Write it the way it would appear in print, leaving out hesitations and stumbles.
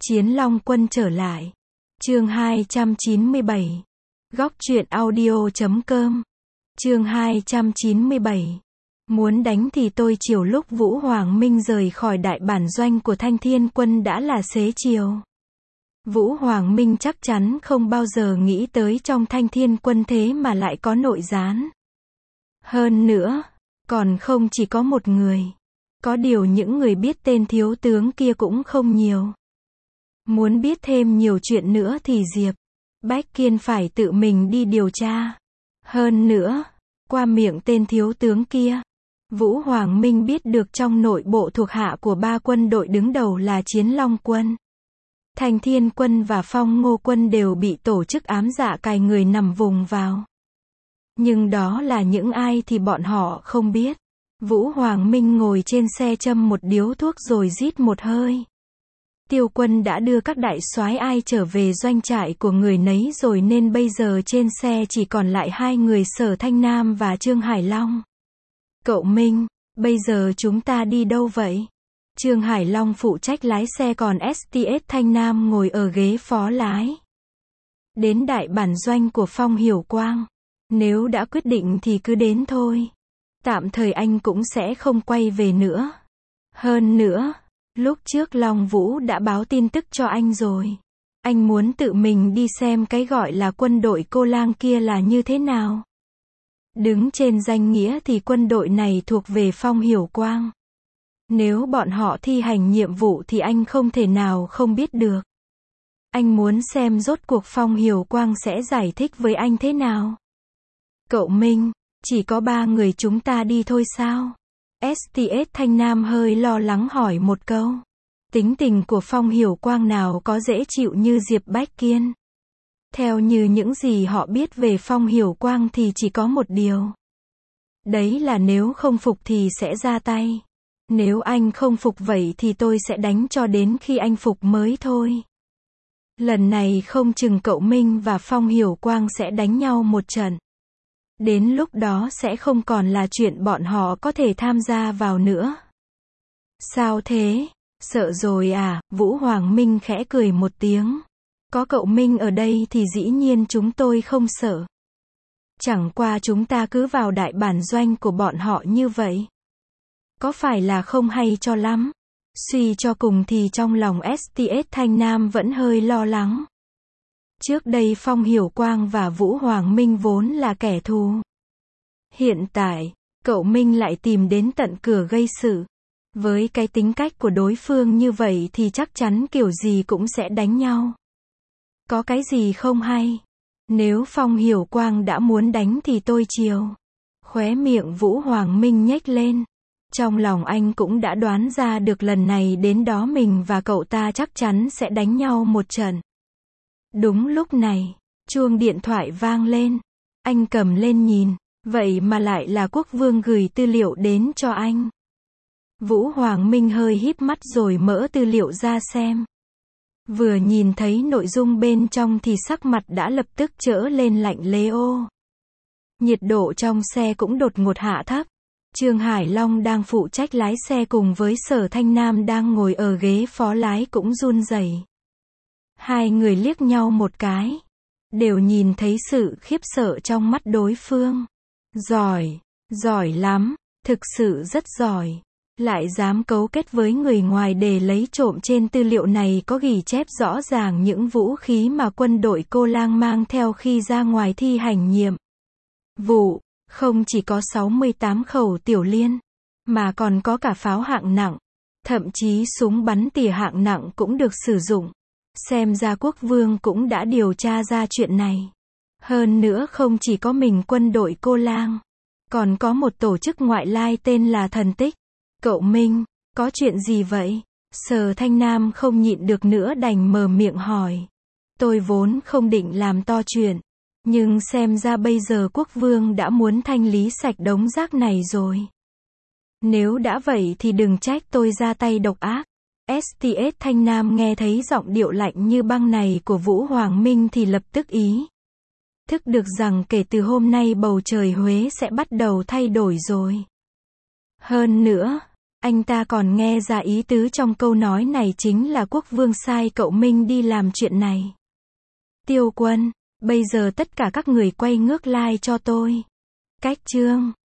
Chiến Long Quân trở lại. Chương 297. Góc truyện audio.com. Chương 297. Muốn đánh thì tôi chiều. Lúc Vũ Hoàng Minh rời khỏi đại bản doanh của Thanh Thiên Quân đã là xế chiều. Vũ Hoàng Minh chắc chắn không bao giờ nghĩ tới trong Thanh Thiên Quân thế mà lại có nội gián. Hơn nữa, còn không chỉ có một người. Có điều những người biết tên thiếu tướng kia cũng không nhiều. Muốn biết thêm nhiều chuyện nữa thì Diệp Bách Kiên phải tự mình đi điều tra. Hơn nữa, qua miệng tên thiếu tướng kia, Vũ Hoàng Minh biết được trong nội bộ thuộc hạ của ba quân đội đứng đầu là Chiến Long Quân, Thanh Thiên Quân và Phong Ngô Quân đều bị tổ chức ám dạ cài người nằm vùng vào. Nhưng đó là những ai thì bọn họ không biết. Vũ Hoàng Minh ngồi trên xe châm một điếu thuốc rồi rít một hơi. Tiêu Quân đã đưa các đại soái ai trở về doanh trại của người nấy rồi nên bây giờ trên xe chỉ còn lại hai người Sở Thanh Nam và Trương Hải Long. Cậu Minh, bây giờ chúng ta đi đâu vậy? Trương Hải Long phụ trách lái xe còn STS Thanh Nam ngồi ở ghế phó lái. Đến đại bản doanh của Phong Hiểu Quang. Nếu đã quyết định thì cứ đến thôi. Tạm thời anh cũng sẽ không quay về nữa. Hơn nữa, lúc trước Long Vũ đã báo tin tức cho anh rồi. Anh muốn tự mình đi xem cái gọi là quân đội Cô Lang kia là như thế nào. Đứng trên danh nghĩa thì quân đội này thuộc về Phong Hiểu Quang. Nếu bọn họ thi hành nhiệm vụ thì anh không thể nào không biết được. Anh muốn xem rốt cuộc Phong Hiểu Quang sẽ giải thích với anh thế nào. Cậu Minh, chỉ có ba người chúng ta đi thôi sao? STS Thanh Nam hơi lo lắng hỏi một câu. Tính tình của Phong Hiểu Quang nào có dễ chịu như Diệp Bách Kiên. Theo như những gì họ biết về Phong Hiểu Quang thì chỉ có một điều. Đấy là nếu không phục thì sẽ ra tay. Nếu anh không phục vậy thì tôi sẽ đánh cho đến khi anh phục mới thôi. Lần này không chừng cậu Minh và Phong Hiểu Quang sẽ đánh nhau một trận. Đến lúc đó sẽ không còn là chuyện bọn họ có thể tham gia vào nữa. Sao thế? Sợ rồi à? Vũ Hoàng Minh khẽ cười một tiếng. Có cậu Minh ở đây thì dĩ nhiên chúng tôi không sợ. Chẳng qua chúng ta cứ vào đại bản doanh của bọn họ như vậy. Có phải là không hay cho lắm? Suy cho cùng thì trong lòng STS Thanh Nam vẫn hơi lo lắng. Trước đây Phong Hiểu Quang và Vũ Hoàng Minh vốn là kẻ thù. Hiện tại, cậu Minh lại tìm đến tận cửa gây sự. Với cái tính cách của đối phương như vậy thì chắc chắn kiểu gì cũng sẽ đánh nhau. Có cái gì không hay? Nếu Phong Hiểu Quang đã muốn đánh thì tôi chiều. Khóe miệng Vũ Hoàng Minh nhếch lên. Trong lòng anh cũng đã đoán ra được lần này đến đó mình và cậu ta chắc chắn sẽ đánh nhau một trận. Đúng lúc này, chuông điện thoại vang lên. Anh cầm lên nhìn, vậy mà lại là Quốc Vương gửi tư liệu đến cho anh. Vũ Hoàng Minh hơi híp mắt rồi mở tư liệu ra xem. Vừa nhìn thấy nội dung bên trong thì sắc mặt đã lập tức trở lên lạnh lẽo. Nhiệt độ trong xe cũng đột ngột hạ thấp. Trương Hải Long đang phụ trách lái xe cùng với Sở Thanh Nam đang ngồi ở ghế phó lái cũng run rẩy. Hai người liếc nhau một cái, đều nhìn thấy sự khiếp sợ trong mắt đối phương. Giỏi, giỏi lắm, thực sự rất giỏi. Lại dám cấu kết với người ngoài để lấy trộm. Trên tư liệu này có ghi chép rõ ràng những vũ khí mà quân đội Cô Lang mang theo khi ra ngoài thi hành nhiệm vụ. Không chỉ có 68 khẩu tiểu liên, mà còn có cả pháo hạng nặng. Thậm chí súng bắn tỉa hạng nặng cũng được sử dụng. Xem ra Quốc Vương cũng đã điều tra ra chuyện này. Hơn nữa không chỉ có mình quân đội Cô Lang, còn có một tổ chức ngoại lai tên là Thần Tích. Cậu Minh, có chuyện gì vậy? Sở Thanh Nam không nhịn được nữa đành mở miệng hỏi. Tôi vốn không định làm to chuyện, nhưng xem ra bây giờ Quốc Vương đã muốn thanh lý sạch đống rác này rồi. Nếu đã vậy thì đừng trách tôi ra tay độc ác. STS Thanh Nam nghe thấy giọng điệu lạnh như băng này của Vũ Hoàng Minh thì lập tức ý thức được rằng kể từ hôm nay bầu trời Huế sẽ bắt đầu thay đổi rồi. Hơn nữa, Anh ta còn nghe ra ý tứ trong câu nói này chính là quốc vương sai cậu Minh đi làm chuyện này. Tiêu Quân, bây giờ tất cả các người quay ngước like cho tôi. Cách chương